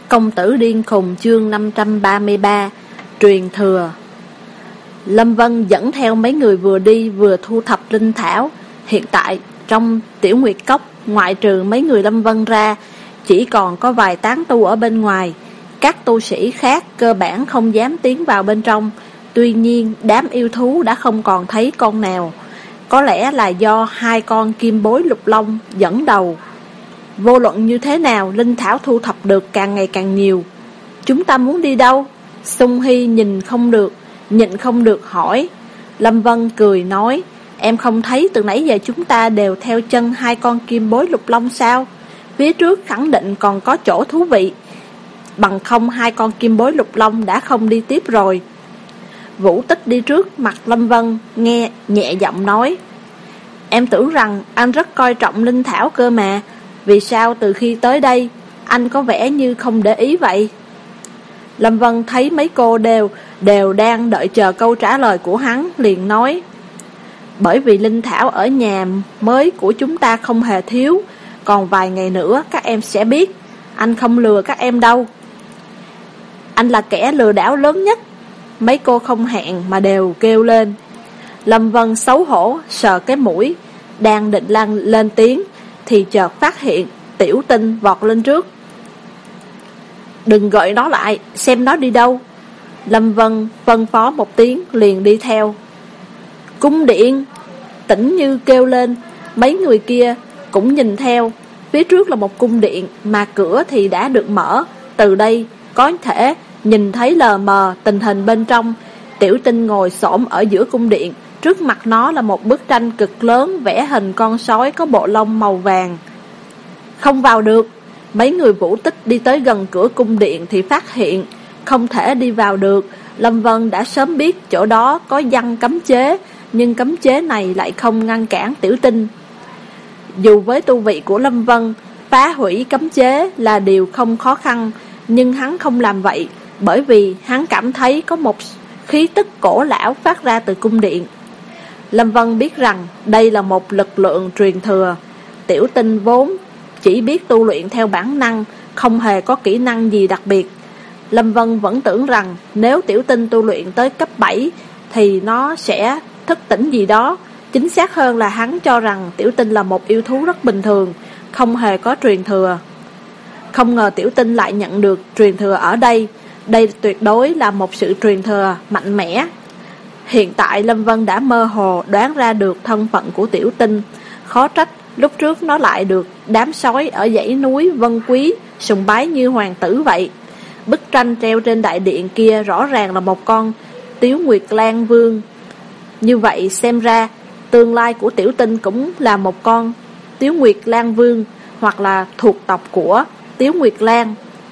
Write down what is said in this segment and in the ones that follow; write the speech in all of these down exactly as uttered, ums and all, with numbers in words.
Công tử điên khùng chương năm trăm ba mươi ba. Truyền thừa. Lâm Vân dẫn theo mấy người vừa đi vừa thu thập linh thảo. Hiện tại trong Tiểu Nguyệt Cốc, ngoại trừ mấy người Lâm Vân ra, chỉ còn có vài tán tu ở bên ngoài. Các tu sĩ khác cơ bản không dám tiến vào bên trong. Tuy nhiên đám yêu thú đã không còn thấy con nào. Có lẽ là do hai con kim bối lục long dẫn đầu. Vô luận như thế nào, linh thảo thu thập được càng ngày càng nhiều. Chúng ta muốn đi đâu? Sung Hy nhìn không được, nhịn không được hỏi. Lâm Vân cười nói, em không thấy từ nãy giờ chúng ta đều theo chân hai con kim bối lục long sao? Phía trước khẳng định còn có chỗ thú vị. Bằng không hai con kim bối lục long đã không đi tiếp rồi. Vũ Tích đi trước mặt Lâm Vân, nghe nhẹ giọng nói, em tưởng rằng anh rất coi trọng linh thảo cơ mà. Vì sao từ khi tới đây anh có vẻ như không để ý vậy? Lâm Vân thấy mấy cô đều Đều đang đợi chờ câu trả lời của hắn, liền nói, bởi vì linh thảo ở nhà mới của chúng ta không hề thiếu. Còn vài ngày nữa các em sẽ biết. Anh không lừa các em đâu. Anh là kẻ lừa đảo lớn nhất. Mấy cô không hẹn mà đều kêu lên. Lâm Vân xấu hổ sờ cái mũi, đang định lan lên tiếng thì chợt phát hiện Tiểu Tinh vọt lên trước. Đừng gọi nó lại, xem nó đi đâu. Lâm Vân phân phó một tiếng liền đi theo. Cung điện! Tĩnh Như kêu lên. Mấy người kia cũng nhìn theo. Phía trước là một cung điện mà cửa thì đã được mở. Từ đây có thể nhìn thấy lờ mờ tình hình bên trong. Tiểu Tinh ngồi xổm ở giữa cung điện. Trước mặt nó là một bức tranh cực lớn vẽ hình con sói có bộ lông màu vàng. Không vào được. Mấy người Vũ Tích đi tới gần cửa cung điện thì phát hiện không thể đi vào được. Lâm Vân đã sớm biết chỗ đó có giăng cấm chế, nhưng cấm chế này lại không ngăn cản Tiểu Tinh. Dù với tu vị của Lâm Vân, phá hủy cấm chế là điều không khó khăn, nhưng hắn không làm vậy, bởi vì hắn cảm thấy có một khí tức cổ lão phát ra từ cung điện. Lâm Vân biết rằng đây là một lực lượng truyền thừa. Tiểu Tinh vốn chỉ biết tu luyện theo bản năng, không hề có kỹ năng gì đặc biệt. Lâm Vân vẫn tưởng rằng nếu Tiểu Tinh tu luyện tới cấp bảy thì nó sẽ thức tỉnh gì đó. Chính xác hơn là hắn cho rằng Tiểu Tinh là một yêu thú rất bình thường, không hề có truyền thừa. Không ngờ Tiểu Tinh lại nhận được truyền thừa ở đây. Đây tuyệt đối là một sự truyền thừa mạnh mẽ. Hiện tại Lâm Vân đã mơ hồ đoán ra được thân phận của Tiểu Tinh. Khó trách lúc trước nó lại được đám sói ở dãy núi Vân Quý sùng bái như hoàng tử vậy. Bức tranh treo trên đại điện kia rõ ràng là một con Tiếu Nguyệt Lan Vương. Như vậy xem ra tương lai của Tiểu Tinh cũng là một con Tiếu Nguyệt Lan Vương, hoặc là thuộc tộc của Tiếu Nguyệt Lan.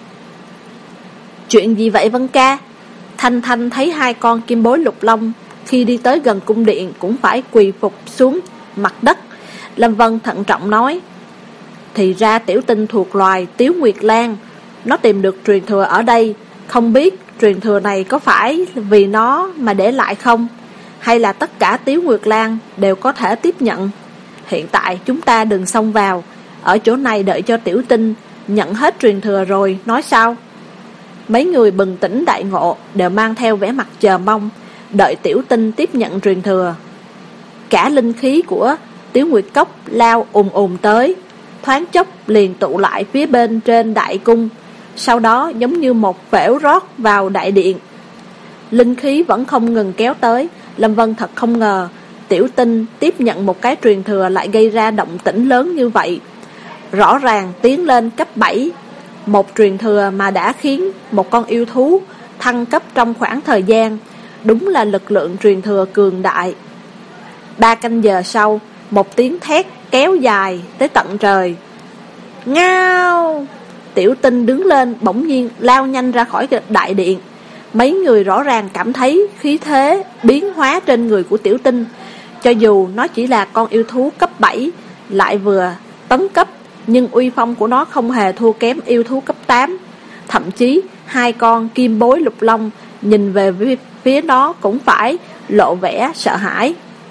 Chuyện gì vậy Vân ca? Thanh Thanh thấy hai con kim bối lục long khi đi tới gần cung điện cũng phải quỳ phục xuống mặt đất. Lâm Vân thận trọng nói, thì ra Tiểu Tinh thuộc loài Tiếu Nguyệt Lan. Nó tìm được truyền thừa ở đây. Không biết truyền thừa này có phải vì nó mà để lại không? Hay là tất cả Tiếu Nguyệt Lan đều có thể tiếp nhận? Hiện tại chúng ta đừng xông vào, ở chỗ này đợi cho Tiểu Tinh nhận hết truyền thừa rồi nói sao? Mấy người bừng tỉnh đại ngộ đều mang theo vẻ mặt chờ mong, đợi Tiểu Tinh tiếp nhận truyền thừa. Cả linh khí của Tiếu Nguyệt Cốc lao ùm ùm tới, thoáng chốc liền tụ lại phía bên trên đại cung, sau đó giống như một phễu rót vào đại điện. Linh khí vẫn không ngừng kéo tới. Lâm Vân thật không ngờ Tiểu Tinh tiếp nhận một cái truyền thừa lại gây ra động tĩnh lớn như vậy. Rõ ràng tiến lên cấp bảy, một truyền thừa mà đã khiến một con yêu thú thăng cấp trong khoảng thời gian. Đúng là lực lượng truyền thừa cường đại. Ba canh giờ sau, một tiếng thét kéo dài tới tận trời. Ngao! Tiểu Tinh đứng lên bỗng nhiên lao nhanh ra khỏi đại điện. Mấy người rõ ràng cảm thấy khí thế biến hóa trên người của Tiểu Tinh. Cho dù nó chỉ là con yêu thú cấp bảy, lại vừa tấn cấp, nhưng uy phong của nó không hề thua kém yêu thú cấp tám. Thậm chí hai con kim bối lục long nhìn về phía nó cũng phải lộ vẻ sợ hãi.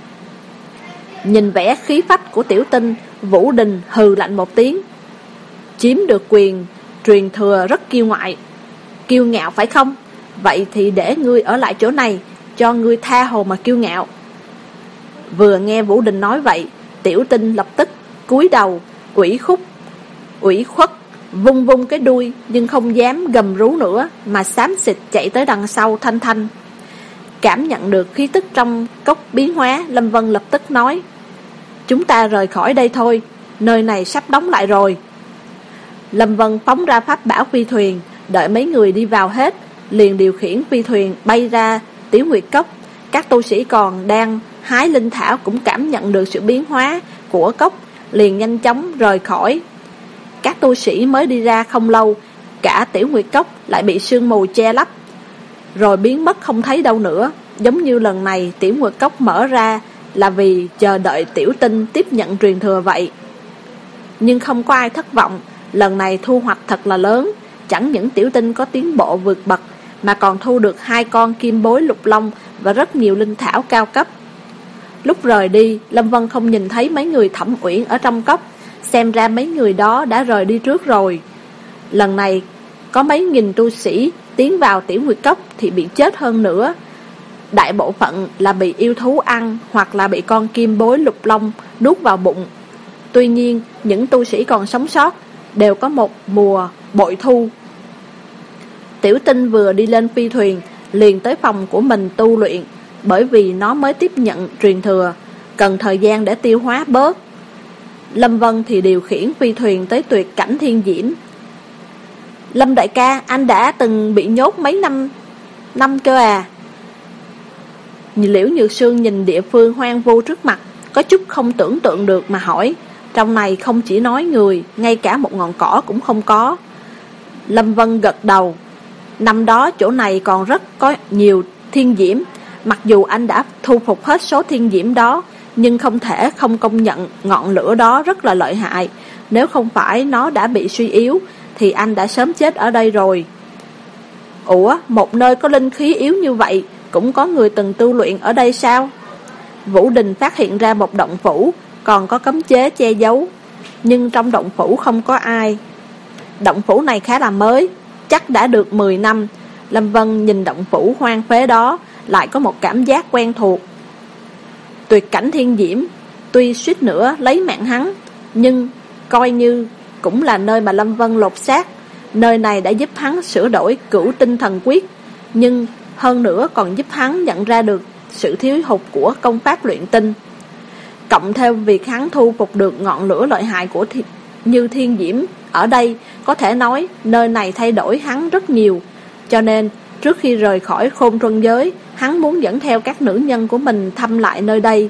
Nhìn vẻ khí phách của Tiểu Tinh, Vũ Đình hừ lạnh một tiếng. Chiếm được quyền truyền thừa rất kiêu ngạo, kiêu ngạo phải không? Vậy thì để ngươi ở lại chỗ này, cho ngươi tha hồ mà kiêu ngạo. Vừa nghe Vũ Đình nói vậy, Tiểu Tinh lập tức cúi đầu, ủy khúc, ủy khuất, vung vung cái đuôi, nhưng không dám gầm rú nữa, mà xám xịt chạy tới đằng sau Thanh Thanh. Cảm nhận được khí tức trong cốc biến hóa, Lâm Vân lập tức nói: chúng ta rời khỏi đây thôi, nơi này sắp đóng lại rồi. Lâm Vân phóng ra pháp bảo phi thuyền, đợi mấy người đi vào hết, liền điều khiển phi thuyền bay ra Tiểu Nguyệt Cốc. Các tu sĩ còn đang hái linh thảo cũng cảm nhận được sự biến hóa của cốc, liền nhanh chóng rời khỏi. Các tu sĩ mới đi ra không lâu, cả Tiểu Nguyệt Cốc lại bị sương mù che lấp, rồi biến mất không thấy đâu nữa. Giống như lần này Tiểu Nguyệt Cốc mở ra là vì chờ đợi Tiểu Tinh tiếp nhận truyền thừa vậy. Nhưng không có ai thất vọng, lần này thu hoạch thật là lớn. Chẳng những Tiểu Tinh có tiến bộ vượt bậc, mà còn thu được hai con kim bối lục long và rất nhiều linh thảo cao cấp. Lúc rời đi, Lâm Vân không nhìn thấy mấy người Thẩm Uyển ở trong cốc, xem ra mấy người đó đã rời đi trước rồi. Lần này có mấy nghìn tu sĩ tiến vào Tiểu Nguyệt Cốc thì bị chết hơn nữa. Đại bộ phận là bị yêu thú ăn, hoặc là bị con kim bối lục long nuốt vào bụng. Tuy nhiên, những tu sĩ còn sống sót đều có một mùa bội thu. Tiểu Tinh vừa đi lên phi thuyền, liền tới phòng của mình tu luyện, bởi vì nó mới tiếp nhận truyền thừa, cần thời gian để tiêu hóa bớt. Lâm Vân thì điều khiển phi thuyền tới tuyệt cảnh thiên diễm. Lâm đại ca, anh đã từng bị nhốt mấy năm năm cơ à? Liễu Nhược Sương nhìn địa phương hoang vu trước mặt, có chút không tưởng tượng được mà hỏi. Trong này không chỉ nói người, ngay cả một ngọn cỏ cũng không có. Lâm Vân gật đầu. Năm đó chỗ này còn rất có nhiều thiên diễm. Mặc dù anh đã thu phục hết số thiên diễm đó, nhưng không thể không công nhận ngọn lửa đó rất là lợi hại. Nếu không phải nó đã bị suy yếu thì anh đã sớm chết ở đây rồi. Ủa, một nơi có linh khí yếu như vậy cũng có người từng tu luyện ở đây sao? Vũ Đình phát hiện ra một động phủ còn có cấm chế che giấu, nhưng trong động phủ không có ai. Động phủ này khá là mới, chắc đã được mười năm. Lâm Vân nhìn động phủ hoang phế đó, lại có một cảm giác quen thuộc. Tuyệt cảnh thiên diễm tuy suýt nữa lấy mạng hắn, nhưng coi như cũng là nơi mà Lâm Vân lột xác. Nơi này đã giúp hắn sửa đổi cửu tinh thần quyết, nhưng hơn nữa còn giúp hắn nhận ra được sự thiếu hụt của công pháp luyện tinh. Cộng thêm việc hắn thu phục được ngọn lửa lợi hại của thi- như thiên diễm ở đây, có thể nói nơi này thay đổi hắn rất nhiều. Cho nên trước khi rời khỏi Khôn Truân Giới, hắn muốn dẫn theo các nữ nhân của mình thăm lại nơi đây.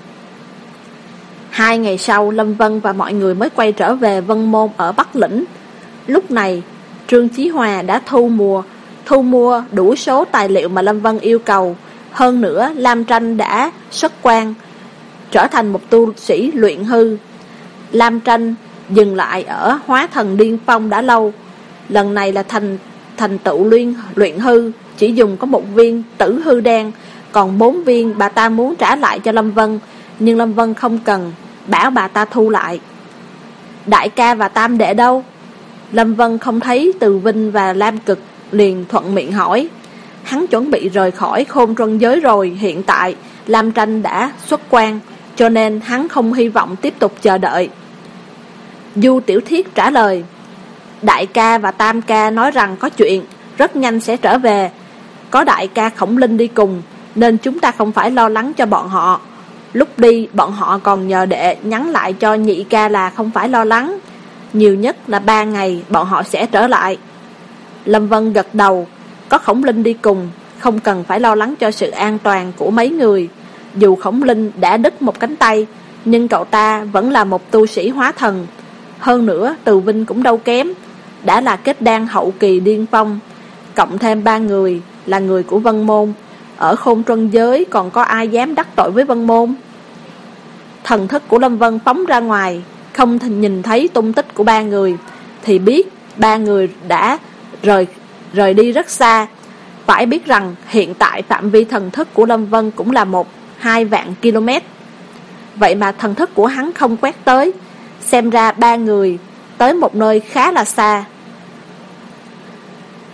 Hai ngày sau, Lâm Vân và mọi người mới quay trở về Vân Môn ở Bắc Lĩnh. Lúc này Trương Chí Hòa đã thu mua thu mua đủ số tài liệu mà Lâm Vân yêu cầu. Hơn nữa Lam Tranh đã xuất quan, trở thành một tu sĩ luyện hư. Lam Tranh dừng lại ở Hóa Thần Điên Phong đã lâu, lần này là thành thành tựu luyện luyện hư, chỉ dùng có một viên tử hư đan, còn bốn viên bà ta muốn trả lại cho Lâm Vân, nhưng Lâm Vân không cần, bảo bà ta thu lại. Đại ca và tam đệ đâu? Lâm Vân không thấy Từ Vinh và Lam Cực, liền thuận miệng hỏi. Hắn chuẩn bị rời khỏi Khôn Truân Giới rồi, hiện tại Lam Tranh đã xuất quan, cho nên hắn không hy vọng tiếp tục chờ đợi. Du Tiểu Thiết trả lời, đại ca và tam ca nói rằng có chuyện, rất nhanh sẽ trở về. Có đại ca Khổng Linh đi cùng, nên chúng ta không phải lo lắng cho bọn họ. Lúc đi, bọn họ còn nhờ đệ nhắn lại cho nhị ca là không phải lo lắng, nhiều nhất là ba ngày bọn họ sẽ trở lại. Lâm Vân gật đầu, có Khổng Linh đi cùng, không cần phải lo lắng cho sự an toàn của mấy người. Dù Khổng Linh đã đứt một cánh tay, nhưng cậu ta vẫn là một tu sĩ hóa thần. Hơn nữa Từ Vinh cũng đâu kém, đã là kết đan hậu kỳ điên phong. Cộng thêm ba người là người của Vân Môn, ở Khôn Truân Giới còn có ai dám đắc tội với Vân Môn. Thần thức của Lâm Vân phóng ra ngoài, không nhìn thấy tung tích của ba người, thì biết ba người đã rời rời đi rất xa. Phải biết rằng hiện tại phạm vi thần thức của Lâm Vân cũng là một hai vạn km. Vậy mà thần thức của hắn không quét tới, xem ra ba người tới một nơi khá là xa.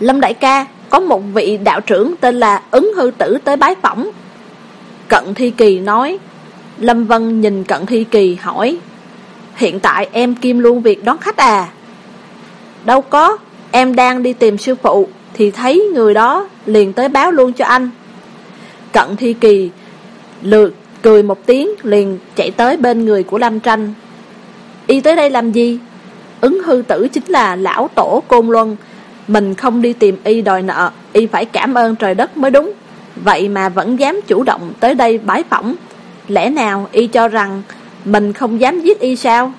Lâm đại ca, có một vị đạo trưởng tên là Ứng Hư Tử tới bái phỏng. Cận Thi Kỳ nói. Lâm Vân nhìn Cận Thi Kỳ hỏi, hiện tại em kiêm luôn việc đón khách à? Đâu có, em đang đi tìm sư phụ thì thấy người đó liền tới báo luôn cho anh. Cận Thi Kỳ lượt cười một tiếng liền chạy tới bên người của Lâm Tranh. Y tới đây làm gì? Ứng Hư Tử chính là lão tổ Côn Luân, mình không đi tìm y đòi nợ, y phải cảm ơn trời đất mới đúng. Vậy mà vẫn dám chủ động tới đây bái phỏng, lẽ nào y cho rằng mình không dám giết y sao?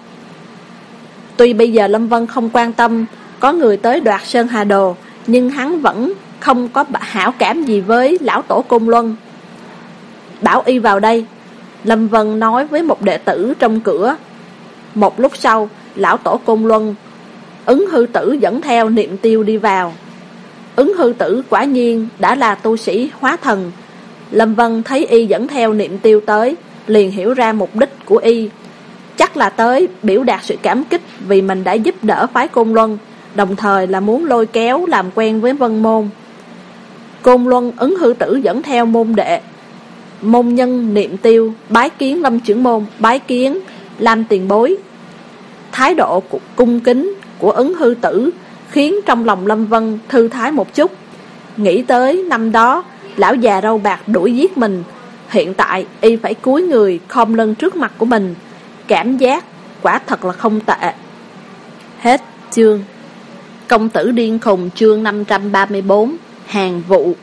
Tuy bây giờ Lâm Vân không quan tâm có người tới đoạt Sơn Hà Đồ, nhưng hắn vẫn không có hảo cảm gì với lão tổ Côn Luân. Bảo y vào đây, Lâm Vân nói với một đệ tử trong cửa. Một lúc sau, lão tổ Côn Luân, Ứng Hư Tử dẫn theo Niệm Tiêu đi vào. Ứng Hư Tử quả nhiên đã là tu sĩ hóa thần. Lâm Vân thấy y dẫn theo Niệm Tiêu tới, liền hiểu ra mục đích của y. Chắc là tới biểu đạt sự cảm kích vì mình đã giúp đỡ phái Côn Luân, đồng thời là muốn lôi kéo làm quen với Vân Môn. Côn Luân Ứng Hư Tử dẫn theo môn đệ môn nhân Niệm Tiêu bái kiến Lâm trưởng môn, bái kiến Lam tiền bối. Thái độ cung kính của Ứng Hư Tử khiến trong lòng Lâm Vân thư thái một chút. Nghĩ tới năm đó lão già râu bạc đuổi giết mình, hiện tại y phải cúi người khom lưng trước mặt của mình, cảm giác quả thật là không tệ. Hết chương. Công tử điên khùng chương năm trăm ba mươi bốn. Hàng vụ.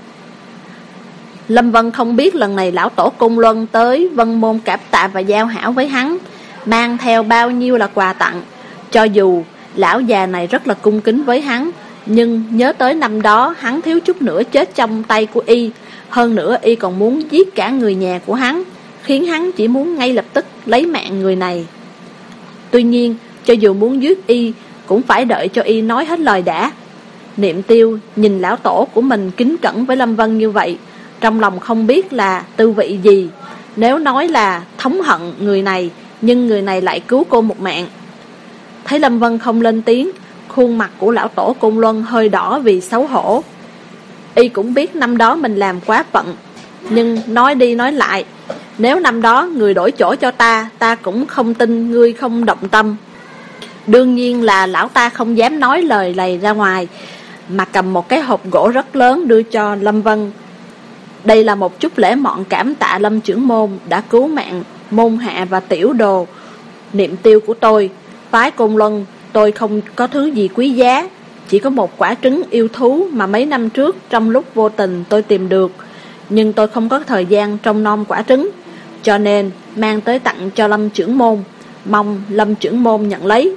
Lâm Vân không biết lần này lão tổ Côn Luân tới Vân Môn cảm tạ và giao hảo với hắn, mang theo bao nhiêu là quà tặng. Cho dù lão già này rất là cung kính với hắn, nhưng nhớ tới năm đó hắn thiếu chút nữa chết trong tay của y. Hơn nữa y còn muốn giết cả người nhà của hắn, khiến hắn chỉ muốn ngay lập tức lấy mạng người này. Tuy nhiên, cho dù muốn giết y cũng phải đợi cho y nói hết lời đã. Niệm Tiêu nhìn lão tổ của mình kính cẩn với Lâm Vân như vậy, trong lòng không biết là tư vị gì. Nếu nói là thống hận người này, nhưng người này lại cứu cô một mạng. Thấy Lâm Vân không lên tiếng, khuôn mặt của lão tổ Côn Luân hơi đỏ vì xấu hổ. Y cũng biết năm đó mình làm quá phận, nhưng nói đi nói lại, nếu năm đó người đổi chỗ cho ta, ta cũng không tin ngươi không động tâm. Đương nhiên là lão ta không dám nói lời này ra ngoài, mà cầm một cái hộp gỗ rất lớn đưa cho Lâm Vân. Đây là một chút lễ mọn cảm tạ Lâm trưởng môn đã cứu mạng môn hạ và tiểu đồ Niệm Tiêu của tôi. Phái Côn Luân tôi không có thứ gì quý giá, chỉ có một quả trứng yêu thú mà mấy năm trước trong lúc vô tình tôi tìm được, nhưng tôi không có thời gian trông nom quả trứng, cho nên mang tới tặng cho Lâm trưởng môn, mong Lâm trưởng môn nhận lấy.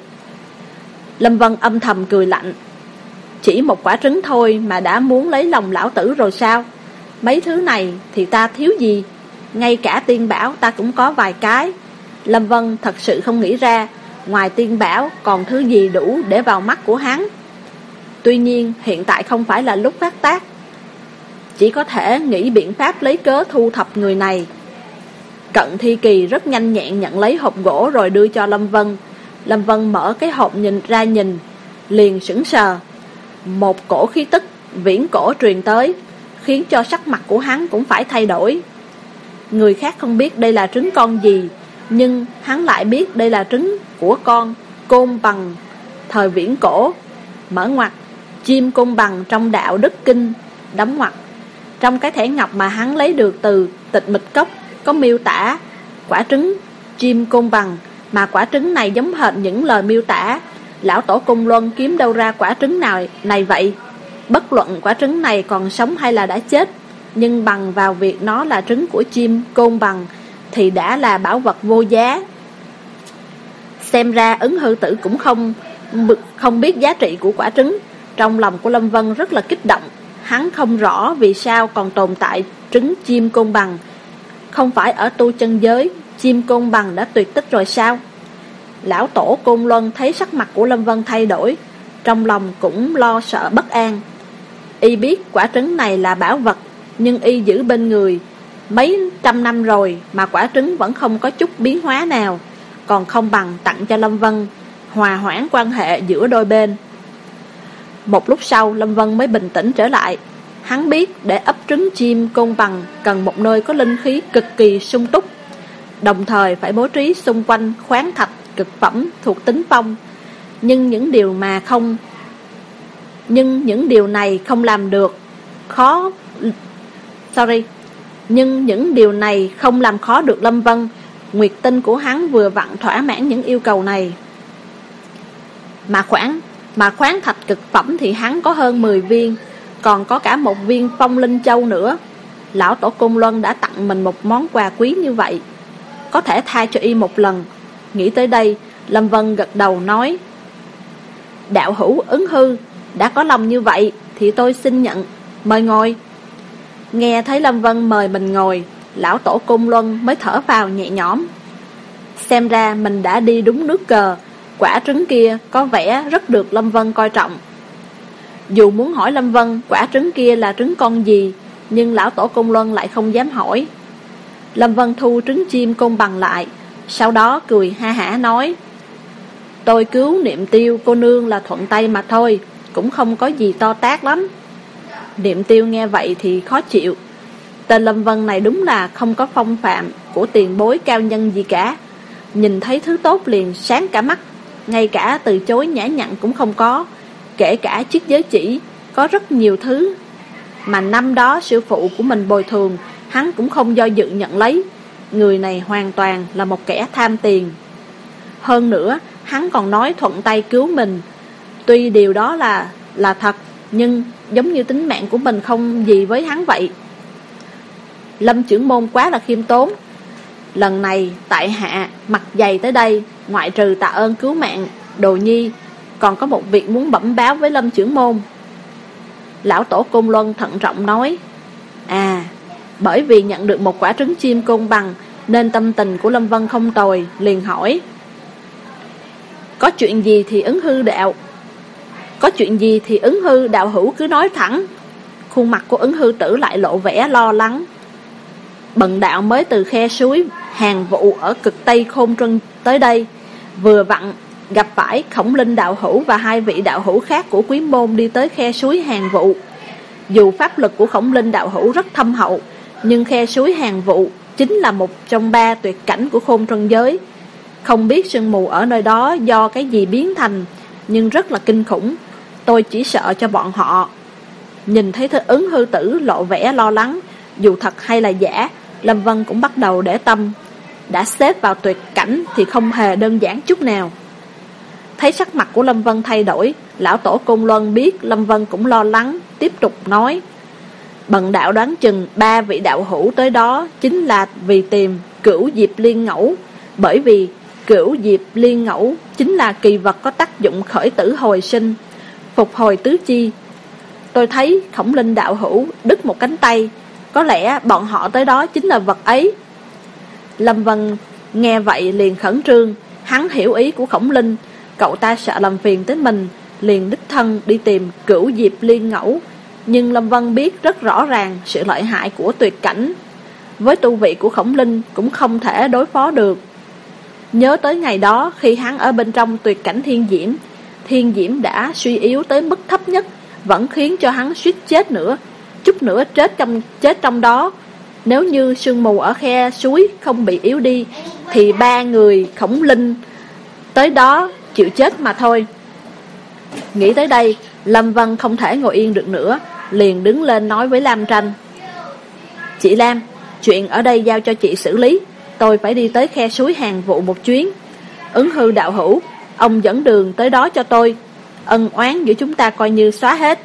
Lâm Vân âm thầm cười lạnh. Chỉ một quả trứng thôi mà đã muốn lấy lòng lão tử rồi sao? Mấy thứ này thì ta thiếu gì? Ngay cả tiên bảo ta cũng có vài cái. Lâm Vân thật sự không nghĩ ra ngoài tiên bảo còn thứ gì đủ để vào mắt của hắn. Tuy nhiên hiện tại không phải là lúc phát tác, chỉ có thể nghĩ biện pháp lấy cớ thu thập người này. Cận Thi Kỳ rất nhanh nhẹn nhận lấy hộp gỗ rồi đưa cho Lâm Vân. Lâm Vân mở cái hộp nhìn ra nhìn, liền sững sờ. Một cổ khí tức viễn cổ truyền tới, khiến cho sắc mặt của hắn cũng phải thay đổi. Người khác không biết đây là trứng con gì, nhưng hắn lại biết đây là trứng của con côn bằng thời viễn cổ. Mở ngoặt, chim côn bằng trong đạo đức kinh. Đóng ngoặt, trong cái thẻ ngọc mà hắn lấy được từ Tịch Mịch Cốc có miêu tả quả trứng chim côn bằng, mà quả trứng này giống hệt những lời miêu tả. Lão tổ Côn Luân kiếm đâu ra quả trứng nào này vậy? Bất luận quả trứng này còn sống hay là đã chết, nhưng bằng vào việc nó là trứng của chim côn bằng thì đã là bảo vật vô giá. Xem ra Ứng Hư Tử cũng không không biết giá trị của quả trứng. Trong lòng của Lâm Vân rất là kích động. Hắn không rõ vì sao còn tồn tại trứng chim côn bằng. Không phải ở tu chân giới chim côn bằng đã tuyệt tích rồi sao? Lão tổ Côn Luân thấy sắc mặt của Lâm Vân thay đổi, trong lòng cũng lo sợ bất an. Y biết quả trứng này là bảo vật, nhưng y giữ bên người mấy trăm năm rồi mà quả trứng vẫn không có chút biến hóa nào, còn không bằng tặng cho Lâm Vân, hòa hoãn quan hệ giữa đôi bên. Một lúc sau Lâm Vân mới bình tĩnh trở lại. Hắn biết để ấp trứng chim côn bằng cần một nơi có linh khí cực kỳ sung túc, đồng thời phải bố trí xung quanh khoáng thạch cực phẩm thuộc tính phong. Nhưng những điều mà không Nhưng những điều này không làm được khó Sorry Nhưng những điều này không làm khó được Lâm Vân. Nguyệt tinh của hắn vừa vặn thỏa mãn những yêu cầu này. Mà khoáng Mà khoáng thạch cực phẩm thì hắn có hơn mười viên, còn có cả một viên phong linh châu nữa. Lão tổ Côn Luân đã tặng mình một món quà quý như vậy, có thể tha cho y một lần. Nghĩ tới đây, Lâm Vân gật đầu nói: đạo hữu Ứng Hư đã có lòng như vậy thì tôi xin nhận, mời ngồi. Nghe thấy Lâm Vân mời mình ngồi, lão tổ Côn Luân mới thở phào nhẹ nhõm. Xem ra mình đã đi đúng nước cờ. Quả trứng kia có vẻ rất được Lâm Vân coi trọng. Dù muốn hỏi Lâm Vân quả trứng kia là trứng con gì, nhưng lão tổ Côn Luân lại không dám hỏi. Lâm Vân thu trứng chim côn bằng lại, sau đó cười ha hả nói: tôi cứu Niệm Tiêu cô nương là thuận tay mà thôi, cũng không có gì to tát lắm. Niệm Tiêu nghe vậy thì khó chịu. Tên Lâm Vân này đúng là không có phong phạm của tiền bối cao nhân gì cả. Nhìn thấy thứ tốt liền sáng cả mắt, ngay cả từ chối nhã nhặn cũng không có. Kể cả chiếc giới chỉ có rất nhiều thứ mà năm đó sư phụ của mình bồi thường, hắn cũng không do dự nhận lấy. Người này hoàn toàn là một kẻ tham tiền. Hơn nữa hắn còn nói thuận tay cứu mình. Tuy điều đó là là thật, nhưng giống như tính mạng của mình không gì với hắn vậy. Lâm trưởng môn quá là khiêm tốn. Lần này tại hạ mặt dày tới đây, ngoại trừ tạ ơn cứu mạng Đồ Nhi, còn có một việc muốn bẩm báo với Lâm trưởng môn. Lão tổ Côn Luân thận trọng nói: à, bởi vì nhận được một quả trứng chim côn bằng nên tâm tình của Lâm Vân không tồi, liền hỏi: Có chuyện gì thì Ứng Hư đạo Có chuyện gì thì Ứng Hư đạo hữu cứ nói thẳng. Khuôn mặt của Ứng Hư tử lại lộ vẻ lo lắng. Bần đạo mới từ khe suối Hàng Vụ ở cực Tây Khôn Trân tới đây, vừa vặn gặp phải Khổng Linh đạo hữu và hai vị đạo hữu khác của quý môn đi tới khe suối Hàng Vụ. Dù pháp lực của Khổng Linh đạo hữu rất thâm hậu, nhưng khe suối Hàng Vụ chính là một trong ba tuyệt cảnh của Khôn Trân giới. Không biết sương mù ở nơi đó do cái gì biến thành, nhưng rất là kinh khủng. Tôi chỉ sợ cho bọn họ. Nhìn thấy thứ Ứng Hư tử lộ vẻ lo lắng, dù thật hay là giả, Lâm Vân cũng bắt đầu để tâm. Đã xếp vào tuyệt cảnh thì không hề đơn giản chút nào. Thấy sắc mặt của Lâm Vân thay đổi, lão tổ Côn Luân biết Lâm Vân cũng lo lắng, tiếp tục nói: bần đạo đoán chừng ba vị đạo hữu tới đó chính là vì tìm Cửu Diệp Liên Ngẫu. Bởi vì Cửu Diệp Liên Ngẫu chính là kỳ vật có tác dụng khởi tử hồi sinh, phục hồi tứ chi. Tôi thấy Khổng Linh đạo hữu đứt một cánh tay, có lẽ bọn họ tới đó chính là vật ấy. Lâm Vân nghe vậy liền khẩn trương. Hắn hiểu ý của Khổng Linh, cậu ta sợ làm phiền tới mình, liền đích thân đi tìm Cửu Diệp Liên Ngẫu. Nhưng Lâm Vân biết rất rõ ràng sự lợi hại của tuyệt cảnh, với tu vị của Khổng Linh cũng không thể đối phó được. Nhớ tới ngày đó khi hắn ở bên trong tuyệt cảnh thiên diễm, thiên diễm đã suy yếu tới mức thấp nhất, vẫn khiến cho hắn suýt chết nữa, chút nữa chết trong, chết trong đó. Nếu như sương mù ở khe suối không bị yếu đi, thì ba người Khổng Linh tới đó chịu chết mà thôi. Nghĩ tới đây, Lâm Vân không thể ngồi yên được nữa, liền đứng lên nói với Lam Tranh: chị Lam, chuyện ở đây giao cho chị xử lý, tôi phải đi tới khe suối Hàng Vụ một chuyến. Ứng Hư đạo hữu, ông dẫn đường tới đó cho tôi, ân oán giữa chúng ta coi như xóa hết.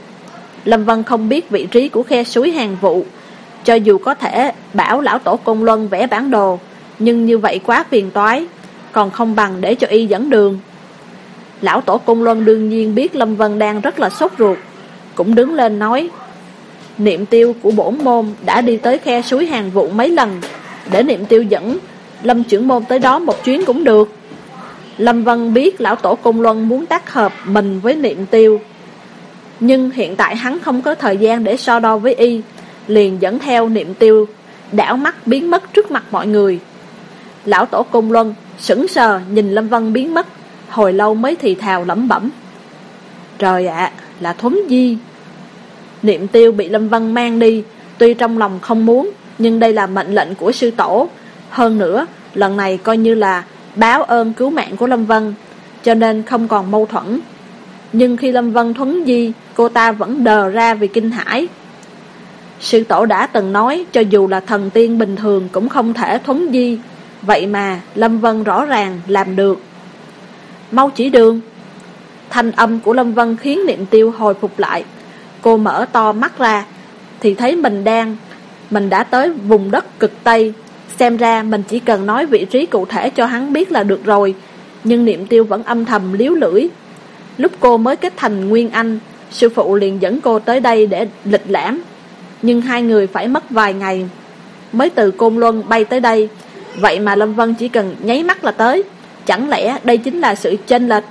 Lâm Vân không biết vị trí của khe suối Hàng Vụ, cho dù có thể bảo lão tổ Côn Luân vẽ bản đồ, nhưng như vậy quá phiền toái, còn không bằng để cho y dẫn đường. Lão tổ Côn Luân đương nhiên biết Lâm Vân đang rất là sốt ruột, cũng đứng lên nói: Niệm Tiêu của bổn môn đã đi tới khe suối Hàng Vụ mấy lần, để Niệm Tiêu dẫn Lâm trưởng môn tới đó một chuyến cũng được. Lâm Vân biết lão tổ Côn Luân muốn tác hợp mình với Niệm Tiêu, nhưng hiện tại hắn không có thời gian để so đo với y, liền dẫn theo Niệm Tiêu đảo mắt biến mất trước mặt mọi người. Lão tổ Côn Luân sững sờ nhìn Lâm Vân biến mất, hồi lâu mới thì thào lẩm bẩm: trời ạ, là Thuấn Di. Niệm Tiêu bị Lâm Vân mang đi, tuy trong lòng không muốn, nhưng đây là mệnh lệnh của sư tổ. Hơn nữa, lần này coi như là báo ơn cứu mạng của Lâm Vân, cho nên không còn mâu thuẫn. Nhưng khi Lâm Vân Thuấn Di, cô ta vẫn đờ ra vì kinh hãi. Sư tổ đã từng nói cho dù là thần tiên bình thường cũng không thể Thuấn Di, vậy mà Lâm Vân rõ ràng làm được. Mau chỉ đường. Thanh âm của Lâm Vân khiến Niệm Tiêu hồi phục lại. Cô mở to mắt ra thì thấy mình đang Mình đã tới vùng đất cực Tây. Xem ra mình chỉ cần nói vị trí cụ thể cho hắn biết là được rồi. Nhưng Niệm Tiêu vẫn âm thầm liếu lưỡi. Lúc cô mới kết thành Nguyên Anh, sư phụ liền dẫn cô tới đây để lịch lãm. Nhưng hai người phải mất vài ngày mới từ Côn Luân bay tới đây. Vậy mà Lâm Vân chỉ cần nháy mắt là tới. Chẳng lẽ đây chính là sự chênh lệch?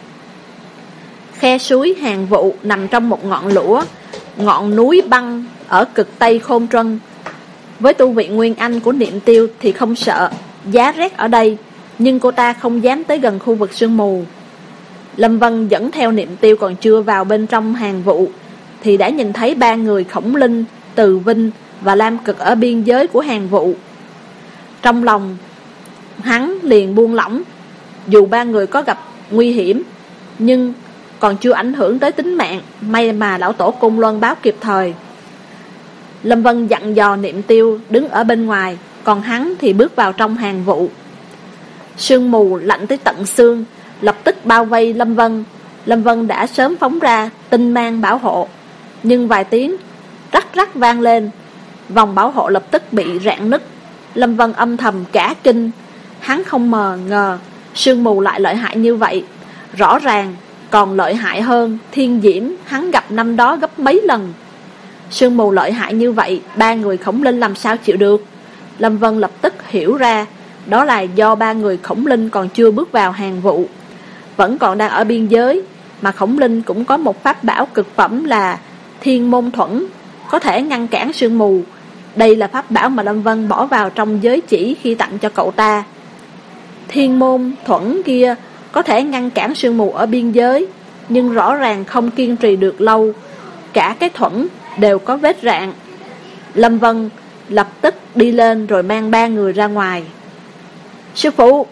Khe suối Hàng Vụ nằm trong một ngọn lũa, ngọn núi băng ở cực Tây Khôn Trân. Với tu vị Nguyên Anh của Niệm Tiêu thì không sợ giá rét ở đây, nhưng cô ta không dám tới gần khu vực sương mù. Lâm Vân dẫn theo Niệm Tiêu còn chưa vào bên trong Hàng Vụ thì đã nhìn thấy ba người Khổng Linh, Từ Vinh và Lam Cực ở biên giới của Hàng Vụ. Trong lòng hắn liền buông lỏng. Dù ba người có gặp nguy hiểm, nhưng còn chưa ảnh hưởng tới tính mạng. May mà lão tổ Côn Luân báo kịp thời. Lâm Vân dặn dò Niệm Tiêu đứng ở bên ngoài, còn hắn thì bước vào trong Hàng Vụ. Sương mù lạnh tới tận xương lập tức bao vây Lâm Vân. Lâm Vân đã sớm phóng ra tinh mang bảo hộ, nhưng vài tiếng rắc rắc vang lên, vòng bảo hộ lập tức bị rạn nứt. Lâm Vân âm thầm cả kinh. Hắn không mờ ngờ sương mù lại lợi hại như vậy, rõ ràng còn lợi hại hơn thiên diễm hắn gặp năm đó gấp mấy lần. Sương mù lợi hại như vậy, ba người Khổng Linh làm sao chịu được? Lâm Vân lập tức hiểu ra, đó là do ba người Khổng Linh còn chưa bước vào Hàng Vụ, vẫn còn đang ở biên giới. Mà Khổng Linh cũng có một pháp bảo cực phẩm là Thiên Môn Thuẫn, có thể ngăn cản sương mù. Đây là pháp bảo mà Lâm Vân bỏ vào trong giới chỉ khi tặng cho cậu ta. Thiên Môn Thuẫn kia có thể ngăn cản sương mù ở biên giới, nhưng rõ ràng không kiên trì được lâu. Cả cái thuẫn đều có vết rạn. Lâm Vân lập tức đi lên rồi mang ba người ra ngoài. Sư phụ!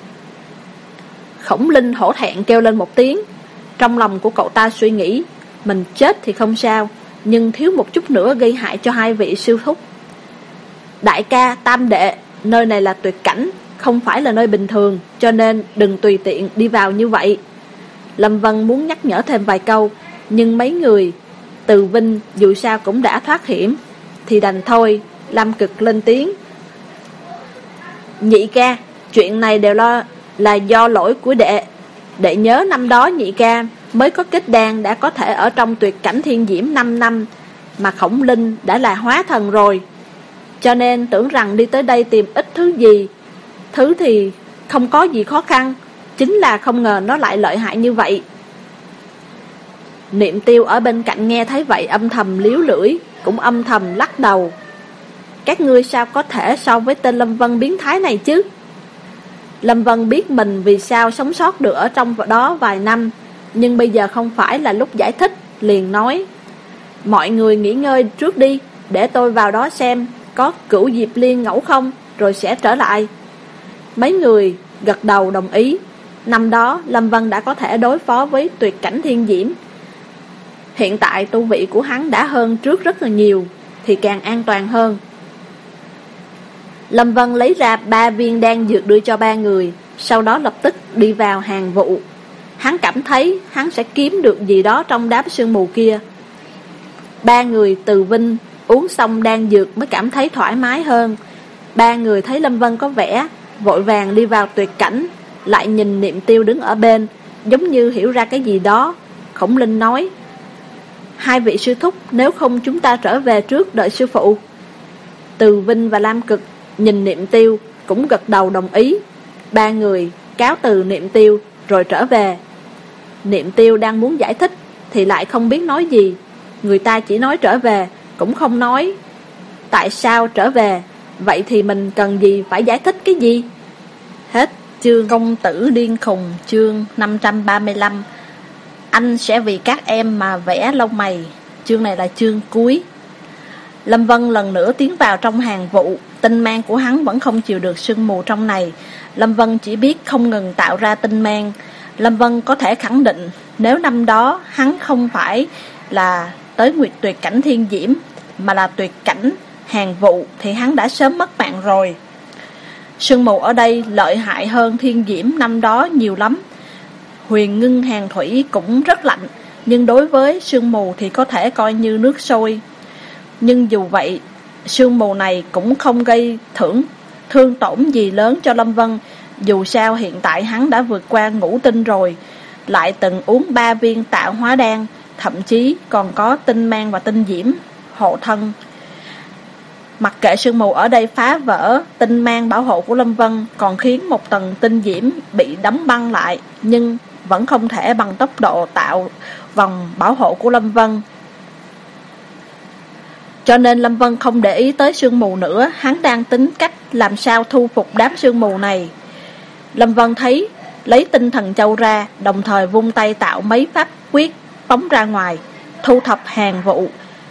Khổng Linh hổ thẹn kêu lên một tiếng. Trong lòng của cậu ta suy nghĩ, mình chết thì không sao, nhưng thiếu một chút nữa gây hại cho hai vị sư thúc. Đại ca, tam đệ, nơi này là tuyệt cảnh, không phải là nơi bình thường, cho nên đừng tùy tiện đi vào như vậy. Lâm Vân muốn nhắc nhở thêm vài câu, nhưng mấy người Từ Vinh dù sao cũng đã thoát hiểm, thì đành thôi. Lam Cực lên tiếng. Nhị ca, chuyện này đều lo là do lỗi của đệ. Đệ nhớ năm đó nhị ca mới có kết đan đã có thể ở trong tuyệt cảnh thiên diễm năm năm, mà Khổng Linh đã là hóa thần rồi, cho nên tưởng rằng đi tới đây tìm ít thứ gì. Thứ thì không có gì khó khăn, chính là không ngờ nó lại lợi hại như vậy. Niệm Tiêu ở bên cạnh nghe thấy vậy âm thầm liếu lưỡi, cũng âm thầm lắc đầu. Các ngươi sao có thể so với tên Lâm Vân biến thái này chứ? Lâm Vân biết mình vì sao sống sót được ở trong đó vài năm, nhưng bây giờ không phải là lúc giải thích, liền nói: mọi người nghỉ ngơi trước đi, để tôi vào đó xem có Cửu Diệp Liên ngẫu không, rồi sẽ trở lại. Mấy người gật đầu đồng ý. Năm đó Lâm Vân đã có thể đối phó với tuyệt cảnh thiên diễm. Hiện tại tu vị của hắn đã hơn trước rất là nhiều, thì càng an toàn hơn. Lâm Vân lấy ra ba viên đan dược đưa cho ba người, sau đó lập tức đi vào Hàng Vụ. Hắn cảm thấy hắn sẽ kiếm được gì đó trong đám sương mù kia. Ba người Từ Vinh uống xong đan dược mới cảm thấy thoải mái hơn. Ba người thấy Lâm Vân có vẻ, vội vàng đi vào tuyệt cảnh, lại nhìn Niệm Tiêu đứng ở bên, giống như hiểu ra cái gì đó. Khổng Linh nói: hai vị sư thúc, nếu không chúng ta trở về trước đợi sư phụ. Từ Vinh và Lam Cực nhìn Niệm Tiêu cũng gật đầu đồng ý. Ba người cáo từ Niệm Tiêu rồi trở về. Niệm Tiêu đang muốn giải thích thì lại không biết nói gì. Người ta chỉ nói trở về, cũng không nói tại sao trở về. Vậy thì mình cần gì phải giải thích cái gì? Hết chương. Công tử điên khùng chương năm trăm ba mươi lăm. Anh sẽ vì các em mà vẽ lông mày. Chương này là chương cuối. Lâm Vân lần nữa tiến vào trong hàng vụ. Tinh mang của hắn vẫn không chịu được sương mù trong này. Lâm Vân chỉ biết không ngừng tạo ra tinh mang. Lâm Vân có thể khẳng định, nếu năm đó hắn không phải là tới nguyệt tuyệt cảnh thiên diễm, mà là tuyệt cảnh hàng vụ, thì hắn đã sớm mất mạng rồi. Sương mù ở đây lợi hại hơn thiên diễm năm đó nhiều lắm. Huyền ngưng hàng thủy cũng rất lạnh, nhưng đối với sương mù thì có thể coi như nước sôi. Nhưng dù vậy, sương mù này cũng không gây thưởng, thương tổn gì lớn cho Lâm Vân. Dù sao hiện tại hắn đã vượt qua ngũ tinh rồi, lại từng uống ba viên tạo hóa đan, thậm chí còn có tinh mang và tinh diễm hộ thân. Mặc kệ sương mù ở đây phá vỡ tinh mang bảo hộ của Lâm Vân, còn khiến một tầng tinh diễm bị đóng băng lại, nhưng vẫn không thể bằng tốc độ tạo vòng bảo hộ của Lâm Vân. Cho nên Lâm Vân không để ý tới sương mù nữa. Hắn đang tính cách làm sao thu phục đám sương mù này. Lâm Vân thấy lấy tinh thần châu ra, đồng thời vung tay tạo mấy pháp quyết phóng ra ngoài, thu thập hàng vụ.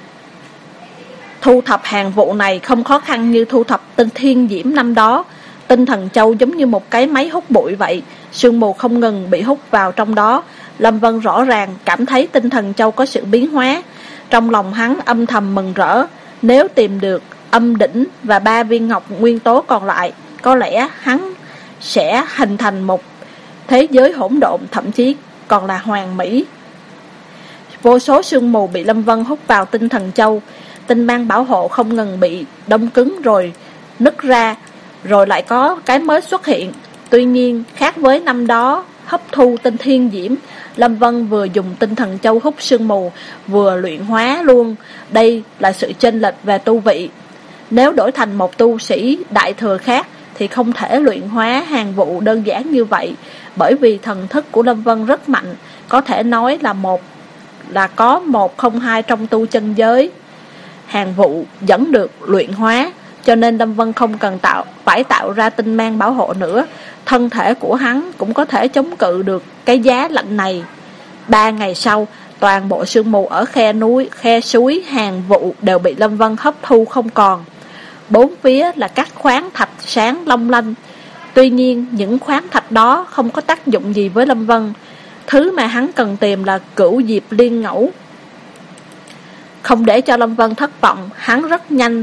Thu thập hàng vụ này không khó khăn như thu thập tinh thiên diễm năm đó. Tinh thần châu giống như một cái máy hút bụi vậy, sương mù không ngừng bị hút vào trong đó. Lâm Vân rõ ràng cảm thấy tinh thần châu có sự biến hóa. Trong lòng hắn âm thầm mừng rỡ. Nếu tìm được âm đỉnh và ba viên ngọc nguyên tố còn lại, có lẽ hắn sẽ hình thành một thế giới hỗn độn, thậm chí còn là hoàn mỹ. Vô số sương mù bị Lâm Vân hút vào tinh thần châu. Tinh mang bảo hộ không ngừng bị đông cứng rồi nứt ra, rồi lại có cái mới xuất hiện. Tuy nhiên khác với năm đó hấp thu tinh thiên diễm, Lâm Vân vừa dùng tinh thần châu hút sương mù, vừa luyện hóa luôn. Đây là sự chênh lệch về tu vị. Nếu đổi thành một tu sĩ đại thừa khác thì không thể luyện hóa hàng vụ đơn giản như vậy, bởi vì thần thức của Lâm Vân rất mạnh, có thể nói là một là có một không hai trong tu chân giới. Hàng vụ vẫn được luyện hóa, cho nên Lâm Vân không cần tạo phải tạo ra tinh mang bảo hộ nữa. Thân thể của hắn cũng có thể chống cự được cái giá lạnh này. Ba ngày sau, toàn bộ sương mù ở khe núi, khe suối hàng vụ đều bị Lâm Vân hấp thu không còn. Bốn phía là các khoáng thạch sáng long lanh. Tuy nhiên những khoáng thạch đó không có tác dụng gì với Lâm Vân. Thứ mà hắn cần tìm là cửu diệp liên ngẫu. Không để cho Lâm Vân thất vọng, hắn rất nhanh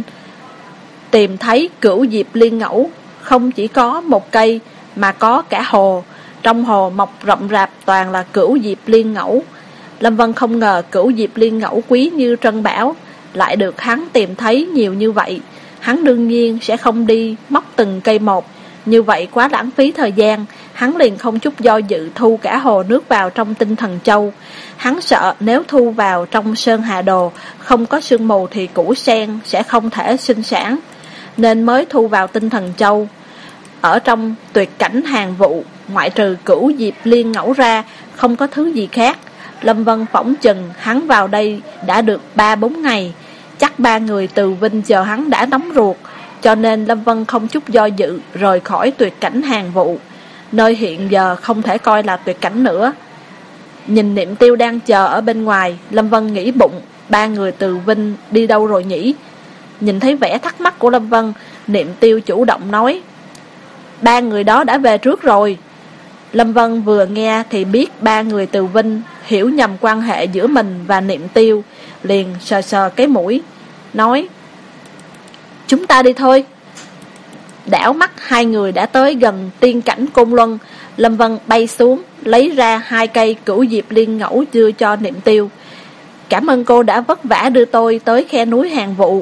tìm thấy cửu diệp liên ngẫu. Không chỉ có một cây mà có cả hồ. Trong hồ mọc rậm rạp toàn là cửu diệp liên ngẫu. Lâm Vân không ngờ cửu diệp liên ngẫu quý như trân bảo lại được hắn tìm thấy nhiều như vậy. Hắn đương nhiên sẽ không đi móc từng cây một, như vậy quá lãng phí thời gian. Hắn liền không chút do dự thu cả hồ nước vào trong tinh thần châu. Hắn sợ nếu thu vào trong sơn hà đồ không có sương mù thì củ sen sẽ không thể sinh sản, nên mới thu vào tinh thần châu. Ở trong tuyệt cảnh hàng vụ, ngoại trừ cửu diệp liên ngẫu ra, không có thứ gì khác. Lâm Vân phỏng chừng hắn vào đây đã được ba bốn ngày. Chắc ba người từ Vinh chờ hắn đã nóng ruột, cho nên Lâm Vân không chút do dự rời khỏi tuyệt cảnh hàng vụ. Nơi hiện giờ không thể coi là tuyệt cảnh nữa. Nhìn Niệm Tiêu đang chờ ở bên ngoài, Lâm Vân nghĩ bụng, ba người từ Vinh đi đâu rồi nhỉ? Nhìn thấy vẻ thắc mắc của Lâm Vân, Niệm Tiêu chủ động nói, ba người đó đã về trước rồi. Lâm Vân vừa nghe thì biết ba người từ Vinh hiểu nhầm quan hệ giữa mình và Niệm Tiêu, liền sờ sờ cái mũi, nói, chúng ta đi thôi. Đảo mắt hai người đã tới gần tiên cảnh Côn Luân. Lâm Vân bay xuống, lấy ra hai cây cửu diệp liên ngẫu đưa cho Niệm Tiêu. Cảm ơn cô đã vất vả đưa tôi tới khe núi hàng vụ.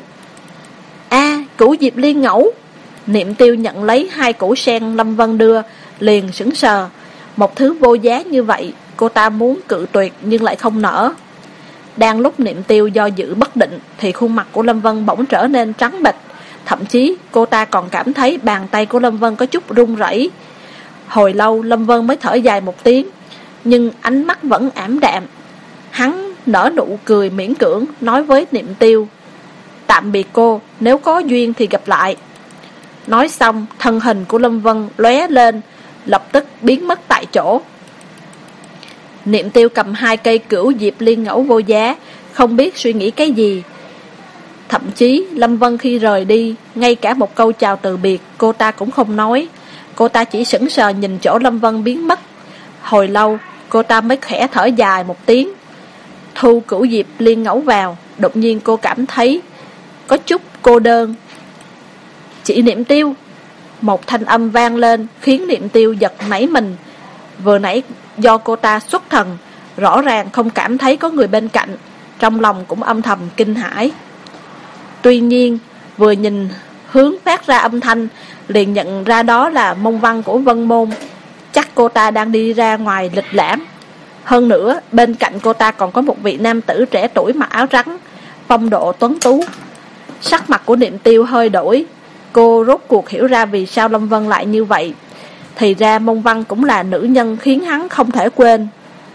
A, à, cửu diệp liên ngẫu. Niệm Tiêu nhận lấy hai củ sen Lâm Vân đưa, liền sững sờ. Một thứ vô giá như vậy, cô ta muốn cự tuyệt nhưng lại không nỡ. Đang lúc Niệm Tiêu do dự bất định thì khuôn mặt của Lâm Vân bỗng trở nên trắng bệch. Thậm chí cô ta còn cảm thấy bàn tay của Lâm Vân có chút run rẩy. Hồi lâu Lâm Vân mới thở dài một tiếng, nhưng ánh mắt vẫn ảm đạm. Hắn nở nụ cười miễn cưỡng, nói với Niệm Tiêu, tạm biệt cô, nếu có duyên thì gặp lại. Nói xong, thân hình của Lâm Vân lóe lên, lập tức biến mất tại chỗ. Niệm Tiêu cầm hai cây cửu diệp liên ngẫu vô giá, không biết suy nghĩ cái gì. Thậm chí Lâm Vân khi rời đi, ngay cả một câu chào từ biệt cô ta cũng không nói. Cô ta chỉ sững sờ nhìn chỗ Lâm Vân biến mất. Hồi lâu cô ta mới khẽ thở dài một tiếng, thu cửu diệp liên ngẫu vào. Đột nhiên cô cảm thấy có chút cô đơn. Chị Niệm Tiêu. Một thanh âm vang lên khiến Niệm Tiêu giật nảy mình. Vừa nãy do cô ta xuất thần, rõ ràng không cảm thấy có người bên cạnh, trong lòng cũng âm thầm kinh hãi. Tuy nhiên vừa nhìn hướng phát ra âm thanh, liền nhận ra đó là Mông Văn của Vân Môn. Chắc cô ta đang đi ra ngoài lịch lãm. Hơn nữa bên cạnh cô ta còn có một vị nam tử trẻ tuổi mặc áo trắng, phong độ tuấn tú. Sắc mặt của Niệm Tiêu hơi đổi. Cô rốt cuộc hiểu ra vì sao Lâm Vân lại như vậy. Thì ra Mông Văn cũng là nữ nhân khiến hắn không thể quên.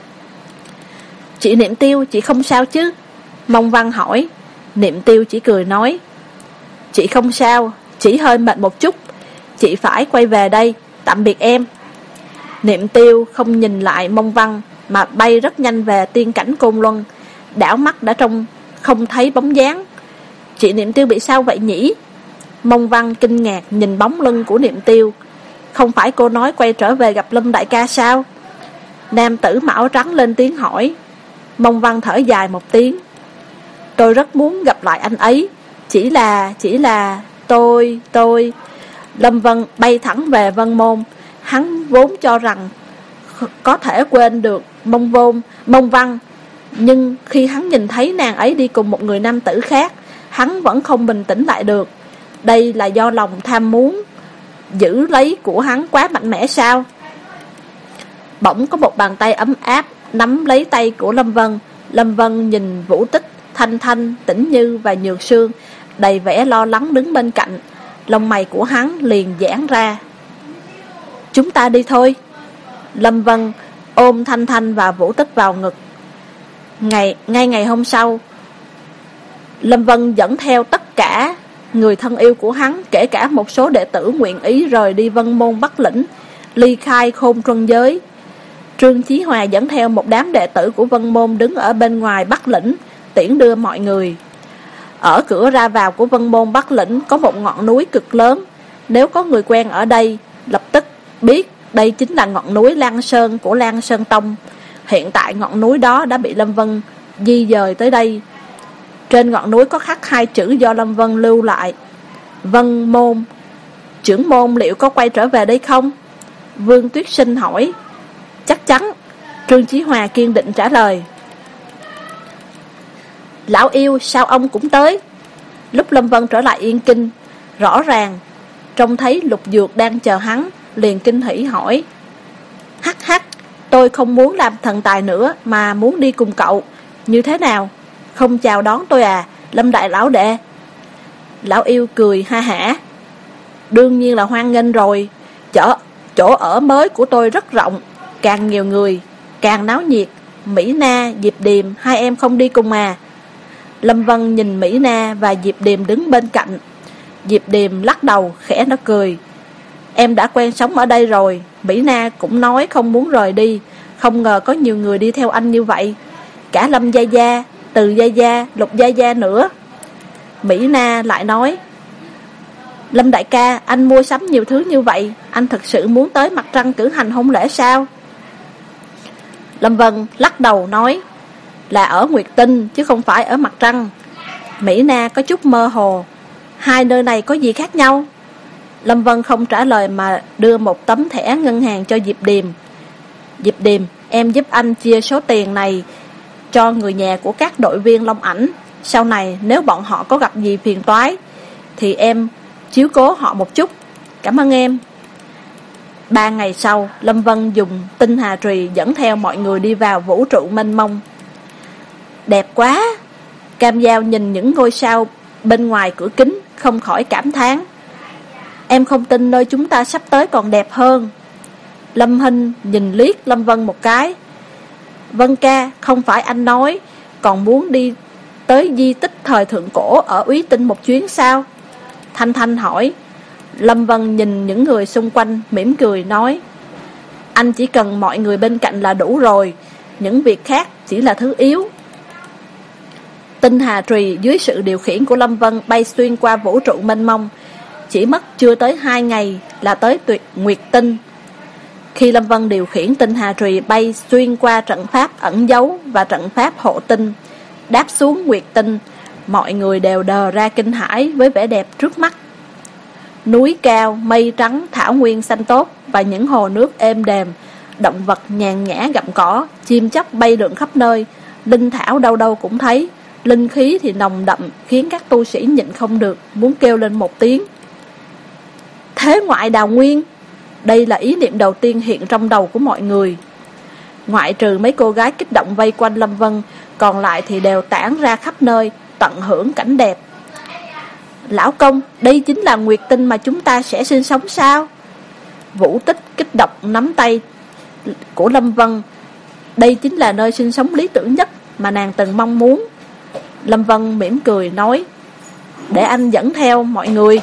Chị Niệm Tiêu, chị không sao chứ? Mông Văn hỏi. Niệm Tiêu chỉ cười nói, chị không sao, chỉ hơi mệt một chút. Chị phải quay về đây, tạm biệt em. Niệm Tiêu không nhìn lại Mông Văn mà bay rất nhanh về tiên cảnh Côn Luân. Đảo mắt đã trông không thấy bóng dáng. Chị Niệm Tiêu bị sao vậy nhỉ? Mông Văn kinh ngạc nhìn bóng lưng của Niệm Tiêu. Không phải cô nói quay trở về gặp Lâm đại ca sao? Nam tử mặc áo trắng lên tiếng hỏi. Mông Văn thở dài một tiếng. Tôi rất muốn gặp lại anh ấy. Chỉ là, chỉ là Tôi, tôi Lâm Vân bay thẳng về Vân Môn. Hắn vốn cho rằng có thể quên được Mông Vôn, Mông Văn. Nhưng khi hắn nhìn thấy nàng ấy đi cùng một người nam tử khác, hắn vẫn không bình tĩnh lại được. Đây là do lòng tham muốn giữ lấy của hắn quá mạnh mẽ sao? Bỗng có một bàn tay ấm áp nắm lấy tay của Lâm Vân. Lâm Vân nhìn Vũ Tích, Thanh Thanh, Tĩnh Như và Nhược Sương đầy vẻ lo lắng đứng bên cạnh. Lông mày của hắn liền giãn ra. Chúng ta đi thôi. Lâm Vân ôm Thanh Thanh và Vũ Tích vào ngực. Ngày, ngay ngày hôm sau, Lâm Vân dẫn theo tất cả người thân yêu của hắn, kể cả một số đệ tử nguyện ý rời đi Vân Môn Bắc Lĩnh, ly khai Khôn Truân Giới. Trương Chí Hòa dẫn theo một đám đệ tử của Vân Môn đứng ở bên ngoài Bắc Lĩnh, tiễn đưa mọi người. Ở cửa ra vào của Vân Môn Bắc Lĩnh có một ngọn núi cực lớn. Nếu có người quen ở đây, lập tức biết đây chính là ngọn núi Lan Sơn của Lan Sơn Tông. Hiện tại ngọn núi đó đã bị Lâm Vân di dời tới đây. Trên ngọn núi có khắc hai chữ do Lâm Vân lưu lại: Vân Môn. Trưởng môn liệu có quay trở về đây không? Vương Tuyết Sinh hỏi. Chắc chắn, Trương Chí Hòa kiên định trả lời. Lão yêu, sao ông cũng tới? Lúc Lâm Vân trở lại Yên Kinh, rõ ràng trông thấy Lục Dược đang chờ hắn, liền kinh hỉ hỏi. Hắc hắc, tôi không muốn làm thần tài nữa mà muốn đi cùng cậu. Như thế nào? Không chào đón tôi à, Lâm đại lão đệ? Lão yêu cười ha hả. Đương nhiên là hoan nghênh rồi. Chỗ, chỗ ở mới của tôi rất rộng, càng nhiều người càng náo nhiệt. Mỹ Na, Diệp Điềm, hai em không đi cùng à? Lâm Vân nhìn Mỹ Na và Diệp Điềm đứng bên cạnh. Diệp Điềm lắc đầu khẽ nó cười. Em đã quen sống ở đây rồi. Mỹ Na cũng nói không muốn rời đi. Không ngờ có nhiều người đi theo anh như vậy. Cả Lâm Gia Gia, Từ Gia Gia, Lục Gia Gia nữa. Mỹ Na lại nói. Lâm đại ca, anh mua sắm nhiều thứ như vậy, anh thực sự muốn tới Mặt Trăng cử hành hôn lễ sao? Lâm Vân lắc đầu nói. Là ở Nguyệt Tinh chứ không phải ở Mặt Trăng. Mỹ Na có chút mơ hồ. Hai nơi này có gì khác nhau? Lâm Vân không trả lời mà đưa một tấm thẻ ngân hàng cho Diệp Điềm. Diệp Điềm, em giúp anh chia số tiền này cho người nhà của các đội viên Long Ảnh. Sau này nếu bọn họ có gặp gì phiền toái thì em chiếu cố họ một chút. Cảm ơn em. Ba ngày sau, Lâm Vân dùng tinh hà trùy dẫn theo mọi người đi vào vũ trụ mênh mông. Đẹp quá. Cam Giao nhìn những ngôi sao bên ngoài cửa kính, không khỏi cảm thán. Em không tin nơi chúng ta sắp tới còn đẹp hơn. Lâm Hinh nhìn liếc Lâm Vân một cái. Vân ca, không phải anh nói còn muốn đi tới di tích thời thượng cổ ở Úy Tinh một chuyến sao? Thanh Thanh hỏi. Lâm Vân nhìn những người xung quanh mỉm cười nói. Anh chỉ cần mọi người bên cạnh là đủ rồi. những việc khác chỉ là thứ yếu. Tinh Hà Trùy dưới sự điều khiển của Lâm Vân bay xuyên qua vũ trụ mênh mông, chỉ mất chưa tới hai ngày là tới Tuyệt Nguyệt Tinh. Khi Lâm Vân điều khiển Tinh Hà Trùy bay xuyên qua trận pháp ẩn giấu và trận pháp hộ tinh, đáp xuống Nguyệt Tinh, mọi người đều đờ ra kinh hãi với vẻ đẹp trước mắt. Núi cao, mây trắng, thảo nguyên xanh tốt và những hồ nước êm đềm, động vật nhàn nhã gặm cỏ, chim chóc bay lượn khắp nơi, linh thảo đâu đâu cũng thấy, linh khí thì nồng đậm khiến các tu sĩ nhịn không được muốn kêu lên một tiếng. Thế ngoại đào nguyên, đây là ý niệm đầu tiên hiện trong đầu của mọi người. Ngoại trừ mấy cô gái kích động vây quanh Lâm Vân, còn lại thì đều tản ra khắp nơi, tận hưởng cảnh đẹp. Lão công, đây chính là Nguyệt Tinh mà chúng ta sẽ sinh sống sao? Vũ Tích kích động nắm tay của Lâm Vân. Đây chính là nơi sinh sống lý tưởng nhất mà nàng từng mong muốn. Lâm Vân mỉm cười nói, để anh dẫn theo mọi người.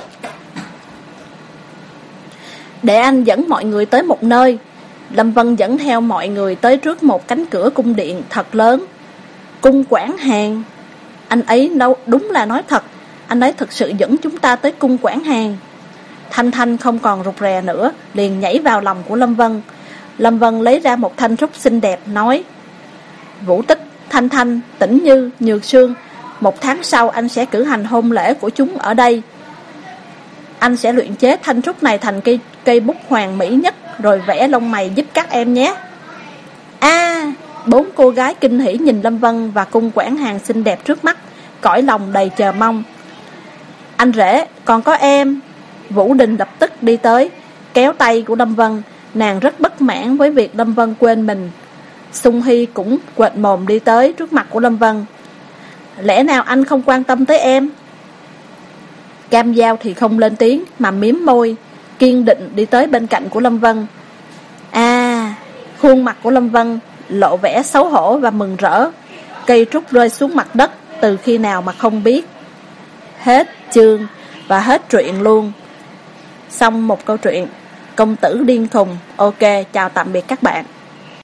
Để anh dẫn mọi người tới một nơi. Lâm Vân dẫn theo mọi người tới trước một cánh cửa cung điện thật lớn. Cung Quảng Hàn. Anh ấy đúng là nói thật, anh ấy thực sự dẫn chúng ta tới cung Quảng Hàn. Thanh Thanh không còn rụt rè nữa, liền nhảy vào lòng của Lâm Vân. Lâm Vân lấy ra một thanh trúc xinh đẹp, nói, Vũ Tích, Thanh Thanh, Tĩnh Như, Nhược Sương, một tháng sau anh sẽ cử hành hôn lễ của chúng ở đây. Anh sẽ luyện chế thanh trúc này thành cây, cây bút hoàn mỹ nhất, rồi vẽ lông mày giúp các em nhé. A, à, bốn cô gái kinh hỉ nhìn Lâm Vân và cung Quảng Hàn xinh đẹp trước mắt, cõi lòng đầy chờ mong. Anh rể, còn có em. Vũ Đình lập tức đi tới, kéo tay của Lâm Vân. Nàng rất bất mãn với việc Lâm Vân quên mình. Sung Hy cũng quệt mồm đi tới trước mặt của Lâm Vân. Lẽ nào anh không quan tâm tới em? Cam Giao thì không lên tiếng mà miếm môi, kiên định đi tới bên cạnh của Lâm Vân. À, khuôn mặt của Lâm Vân lộ vẻ xấu hổ và mừng rỡ. Cây trúc rơi xuống mặt đất từ khi nào mà không biết. Hết chương và hết truyện luôn. Xong một câu chuyện. Công tử điên khùng. Ok, chào tạm biệt các bạn.